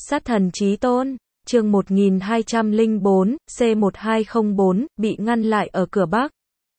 Sát thần chí tôn, chương 1204, C1204, bị ngăn lại ở cửa Bắc.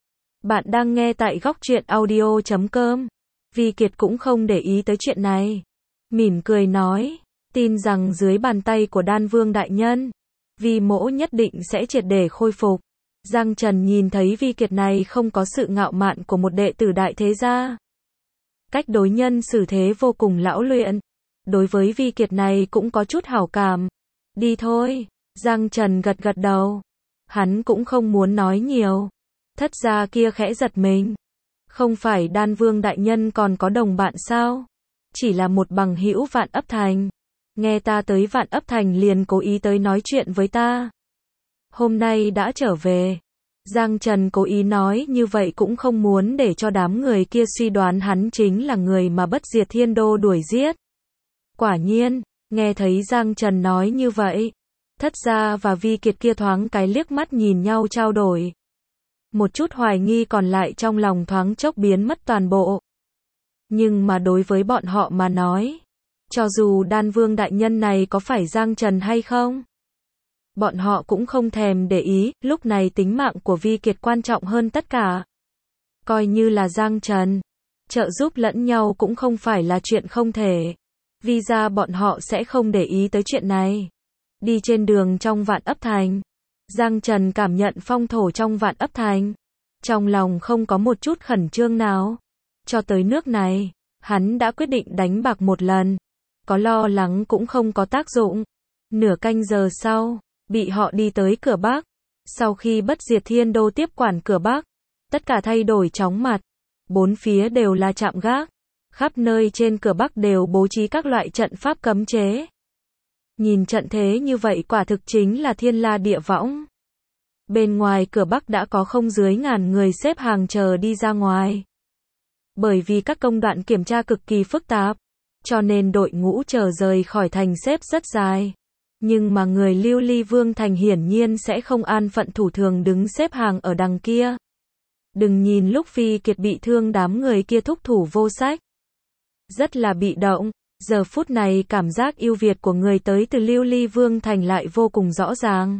Bạn đang nghe tại góc truyện audio.com. Vi Kiệt cũng không để ý tới chuyện này. Mỉm cười nói, tin rằng dưới bàn tay của Đan Vương đại nhân, Vi mỗ nhất định sẽ triệt để khôi phục. Giang Trần nhìn thấy Vi Kiệt này không có sự ngạo mạn của một đệ tử đại thế gia. Cách đối nhân xử thế vô cùng lão luyện. Đối với Vi Kiệt này cũng có chút hảo cảm. Đi thôi, Giang Trần gật gật đầu. Hắn cũng không muốn nói nhiều. Thất gia kia khẽ giật mình. Không phải Đan Vương đại nhân còn có đồng bạn sao? Chỉ là một bằng hữu Vạn Ấp Thành. Nghe ta tới Vạn Ấp Thành liền cố ý tới nói chuyện với ta. Hôm nay đã trở về. Giang Trần cố ý nói như vậy cũng không muốn để cho đám người kia suy đoán hắn chính là người mà Bất Diệt Thiên Đô đuổi giết. Quả nhiên, nghe thấy Giang Trần nói như vậy, Thất gia và Vi Kiệt kia thoáng cái liếc mắt nhìn nhau trao đổi. Một chút hoài nghi còn lại trong lòng thoáng chốc biến mất toàn bộ. Nhưng mà đối với bọn họ mà nói, cho dù Đan Vương đại nhân này có phải Giang Trần hay không, bọn họ cũng không thèm để ý, lúc này tính mạng của Vi Kiệt quan trọng hơn tất cả. Coi như là Giang Trần, trợ giúp lẫn nhau cũng không phải là chuyện không thể. Vì ra bọn họ sẽ không để ý tới chuyện này. Đi trên đường trong Vạn Ấp Thành, Giang Trần cảm nhận phong thổ trong Vạn Ấp Thành. Trong lòng không có một chút khẩn trương nào. Cho tới nước này, hắn đã quyết định đánh bạc một lần. Có lo lắng cũng không có tác dụng. Nửa canh giờ sau, bị họ đi tới cửa Bắc. Sau khi Bất Diệt Thiên Đô tiếp quản cửa Bắc, tất cả thay đổi chóng mặt. Bốn phía đều là trạm gác. Khắp nơi trên cửa Bắc đều bố trí các loại trận pháp cấm chế. Nhìn trận thế như vậy quả thực chính là thiên la địa võng. Bên ngoài cửa Bắc đã có không dưới ngàn người xếp hàng chờ đi ra ngoài. Bởi vì các công đoạn kiểm tra cực kỳ phức tạp, cho nên đội ngũ chờ rời khỏi thành xếp rất dài. Nhưng mà người Lưu Ly Vương thành hiển nhiên sẽ không an phận thủ thường đứng xếp hàng ở đằng kia. Đừng nhìn lúc Phi Kiệt bị thương đám người kia thúc thủ vô sách. Rất là bị động, giờ phút này cảm giác ưu việt của người tới từ Lưu Ly Vương thành lại vô cùng rõ ràng.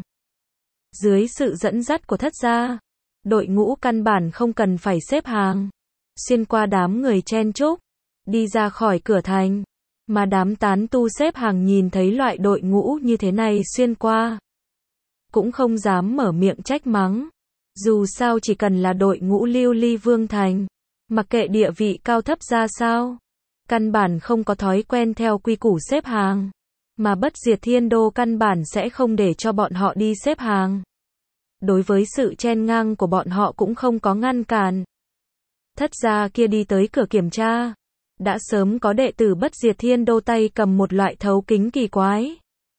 Dưới sự dẫn dắt của Thất gia, đội ngũ căn bản không cần phải xếp hàng. Xuyên qua đám người chen chúc, đi ra khỏi cửa thành. Mà đám tán tu xếp hàng nhìn thấy loại đội ngũ như thế này xuyên qua, cũng không dám mở miệng trách mắng. Dù sao chỉ cần là đội ngũ Lưu Ly Vương thành, mặc kệ địa vị cao thấp ra sao, căn bản không có thói quen theo quy củ xếp hàng. Mà Bất Diệt Thiên Đô căn bản sẽ không để cho bọn họ đi xếp hàng. Đối với sự chen ngang của bọn họ cũng không có ngăn cản. Thất gia kia đi tới cửa kiểm tra. Đã sớm có đệ tử Bất Diệt Thiên Đô tay cầm một loại thấu kính kỳ quái.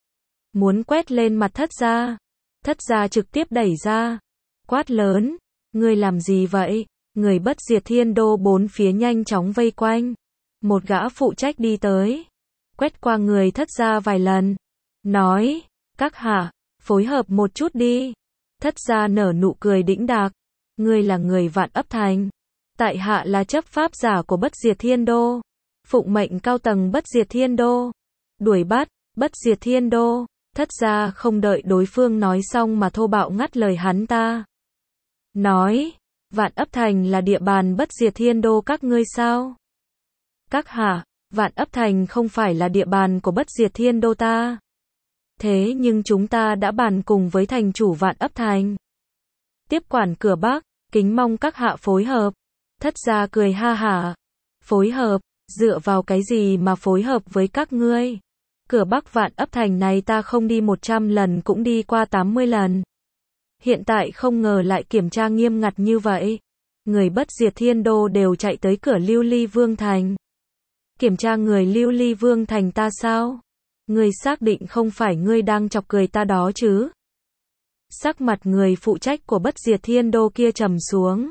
Muốn quét lên mặt Thất gia. Thất gia trực tiếp đẩy ra. Quát lớn. Ngươi làm gì vậy? Người Bất Diệt Thiên Đô bốn phía nhanh chóng vây quanh. Một gã phụ trách đi tới. Quét qua người Thất gia vài lần. Nói. Các hạ, phối hợp một chút đi. Thất gia nở nụ cười đĩnh đạc. Ngươi là người Vạn Ấp Thành. Tại hạ là chấp pháp giả của Bất Diệt Thiên Đô. Phụng mệnh cao tầng Bất Diệt Thiên Đô. Đuổi bắt, Bất Diệt Thiên Đô. Thất gia không đợi đối phương nói xong mà thô bạo ngắt lời hắn ta. Nói, Vạn Ấp Thành là địa bàn Bất Diệt Thiên Đô các ngươi sao? Các hạ, Vạn Ấp Thành không phải là địa bàn của Bất Diệt Thiên Đô ta. Thế nhưng chúng ta đã bàn cùng với thành chủ Vạn Ấp Thành. Tiếp quản cửa Bắc, kính mong các hạ phối hợp. Thất gia cười ha hả. Phối hợp, dựa vào cái gì mà phối hợp với các ngươi? Cửa Bắc Vạn Ấp Thành này ta không đi 100 lần cũng đi qua 80 lần. Hiện tại không ngờ lại kiểm tra nghiêm ngặt như vậy. Người Bất Diệt Thiên Đô đều chạy tới cửa Lưu Ly Vương thành. Kiểm tra người Lưu Ly Vương thành ta sao? Ngươi xác định không phải ngươi đang chọc cười ta đó chứ? Sắc mặt người phụ trách của Bất Diệt Thiên Đô kia trầm xuống.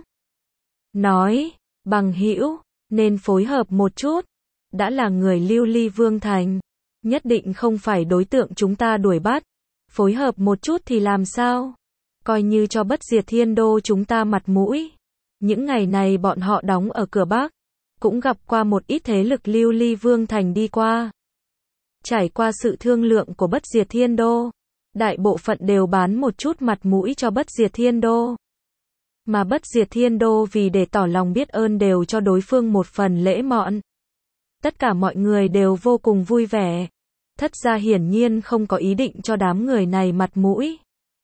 Nói, bằng hữu, nên phối hợp một chút. Đã là người Lưu Ly Vương thành, nhất định không phải đối tượng chúng ta đuổi bắt. Phối hợp một chút thì làm sao? Coi như cho Bất Diệt Thiên Đô chúng ta mặt mũi. Những ngày này bọn họ đóng ở cửa Bắc, cũng gặp qua một ít thế lực Lưu Ly Vương thành đi qua. Trải qua sự thương lượng của Bất Diệt Thiên Đô, đại bộ phận đều bán một chút mặt mũi cho Bất Diệt Thiên Đô. Mà Bất Diệt Thiên Đô vì để tỏ lòng biết ơn đều cho đối phương một phần lễ mọn. Tất cả mọi người đều vô cùng vui vẻ. Thất gia hiển nhiên không có ý định cho đám người này mặt mũi.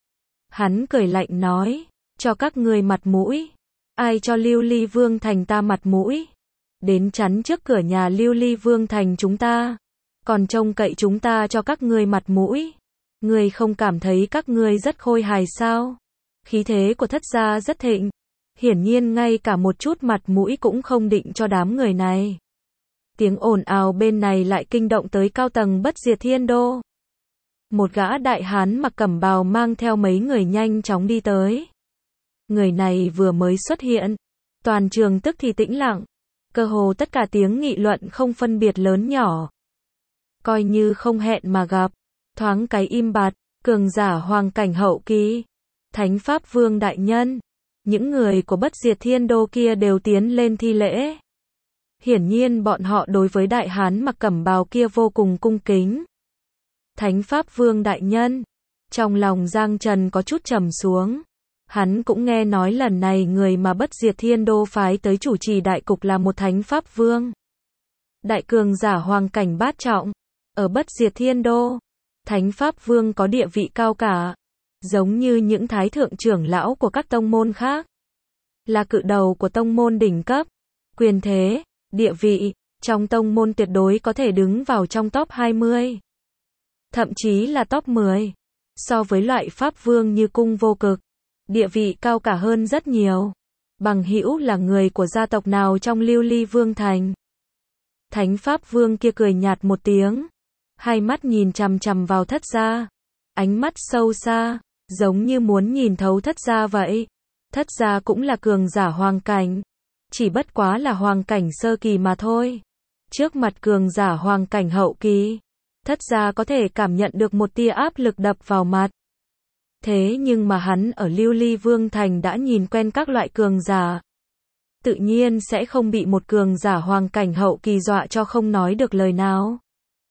Hắn cười lạnh nói, cho các ngươi mặt mũi. Ai cho Lưu Ly Vương Thành ta mặt mũi? Đến chắn trước cửa nhà Lưu Ly Vương Thành chúng ta. Còn trông cậy chúng ta cho các ngươi mặt mũi. Ngươi không cảm thấy các ngươi rất khôi hài sao? Khí thế của thất gia rất thịnh. Hiển nhiên ngay cả một chút mặt mũi cũng không định cho đám người này. Tiếng ồn ào bên này lại kinh động tới cao tầng Bất Diệt Thiên Đô. Một gã đại hán mặc cẩm bào mang theo mấy người nhanh chóng đi tới. Người này vừa mới xuất hiện, toàn trường tức thì tĩnh lặng, cơ hồ tất cả tiếng nghị luận không phân biệt lớn nhỏ. Coi như không hẹn mà gặp, thoáng cái im bặt, cường giả hoàng cảnh hậu kỳ, Thánh Pháp Vương đại nhân, những người của Bất Diệt Thiên Đô kia đều tiến lên thi lễ. Hiển nhiên bọn họ đối với đại hán mặc cẩm bào kia vô cùng cung kính. Thánh Pháp Vương đại nhân, trong lòng Giang Trần có chút trầm xuống. Hắn cũng nghe nói lần này người mà Bất Diệt Thiên Đô phái tới chủ trì đại cục là một Thánh Pháp Vương. Đại cường giả hoàng cảnh bát trọng. Ở Bất Diệt Thiên Đô, Thánh Pháp Vương có địa vị cao cả. Giống như những thái thượng trưởng lão của các tông môn khác. Là cự đầu của tông môn đỉnh cấp. Quyền thế, địa vị, trong tông môn tuyệt đối có thể đứng vào trong top 20. Thậm chí là top 10. So với loại Pháp Vương như Cung Vô Cực, địa vị cao cả hơn rất nhiều. Bằng hữu là người của gia tộc nào trong Lưu Ly Vương Thành? Thánh Pháp Vương kia cười nhạt một tiếng. Hai mắt nhìn chằm chằm vào thất gia. Ánh mắt sâu xa, giống như muốn nhìn thấu thất gia vậy. Thất gia cũng là cường giả hoàng cảnh. Chỉ bất quá là hoàng cảnh sơ kỳ mà thôi. Trước mặt cường giả hoàng cảnh hậu kỳ, thất gia có thể cảm nhận được một tia áp lực đập vào mặt. Thế nhưng mà hắn ở Lưu Ly Vương Thành đã nhìn quen các loại cường giả. Tự nhiên sẽ không bị một cường giả hoàng cảnh hậu kỳ dọa cho không nói được lời nào.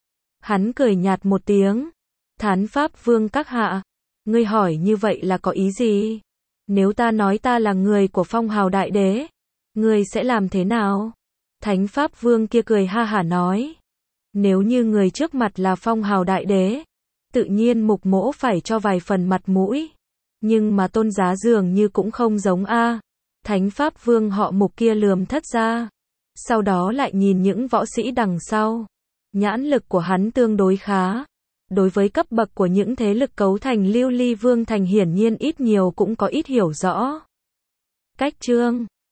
Hắn cười nhạt một tiếng. Thánh Pháp Vương các hạ, ngươi hỏi như vậy là có ý gì? Nếu ta nói ta là người của Phong Hào Đại Đế, ngươi sẽ làm thế nào? Thánh Pháp Vương kia cười ha hả nói. Nếu như người trước mặt là Phong Hào Đại Đế, tự nhiên Mục Mỗ phải cho vài phần mặt mũi. Nhưng mà Tôn Giá dường như cũng không giống a. Thánh Pháp Vương họ Mục kia lườm thất gia. Sau đó lại nhìn những võ sĩ đằng sau. Nhãn lực của hắn tương đối khá. Đối với cấp bậc của những thế lực cấu thành Lưu Ly Vương Thành hiển nhiên ít nhiều cũng có ít hiểu rõ. Cách chương